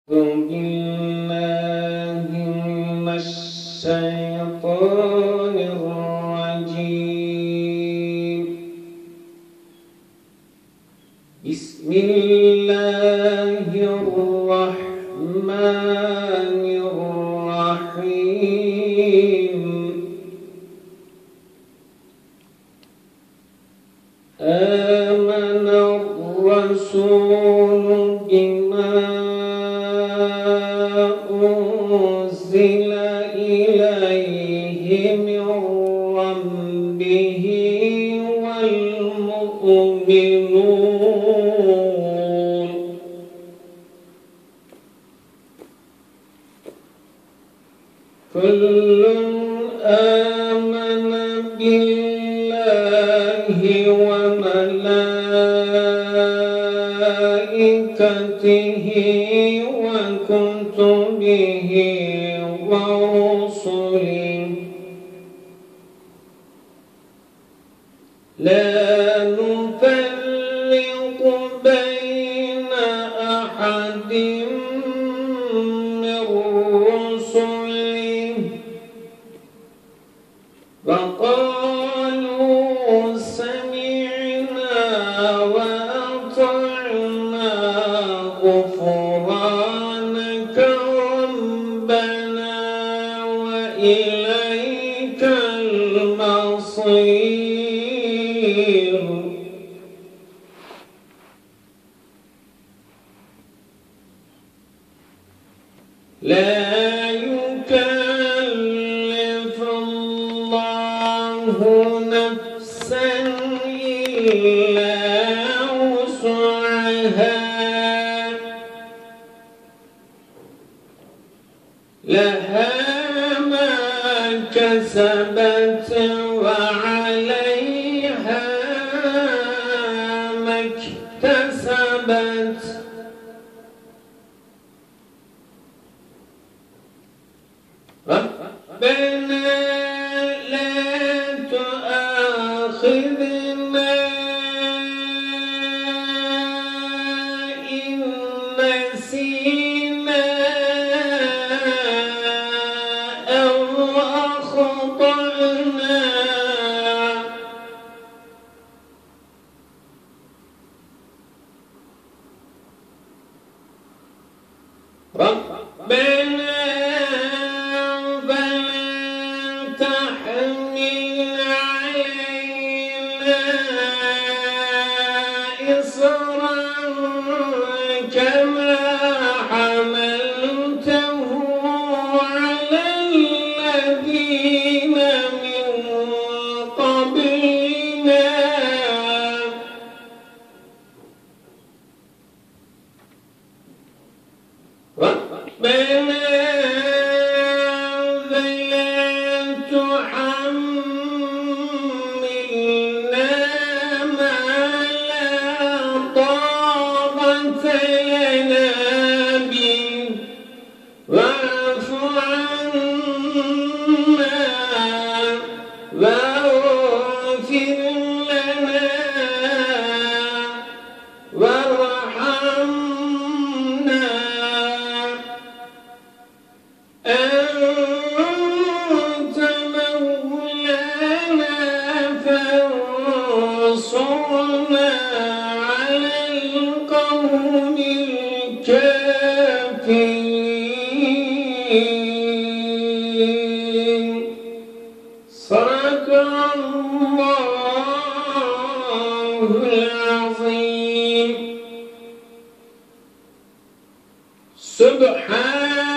بالله من الشيطان الرجيم. بسم الله الرحمن الرحيم. آمن الرسول بما أنزل إليه من ربه والمؤمنون كل آمن بالله وملائكته وكتبه ورسله لا نفرق بين أحد من رسله وقالوا سمعنا وأطعنا غفرانك ربنا وإليك المصير. لا يكلف الله نفسا إلا وسعها لها ما كسبت وعليها ما اكتسبت. ربنا لا تؤاخذنا إن نسينا أو أخطأنا. ربنا تحمل علينا إصرا كما حملته على الذين من قبلنا. ربنا تحملنا ما لا طاقة لنا به واعف عنا واغفر لنا وارحمنا أنت مولانا فانصرنا على القوم الكافرين. صدق الله العظيم. سبحان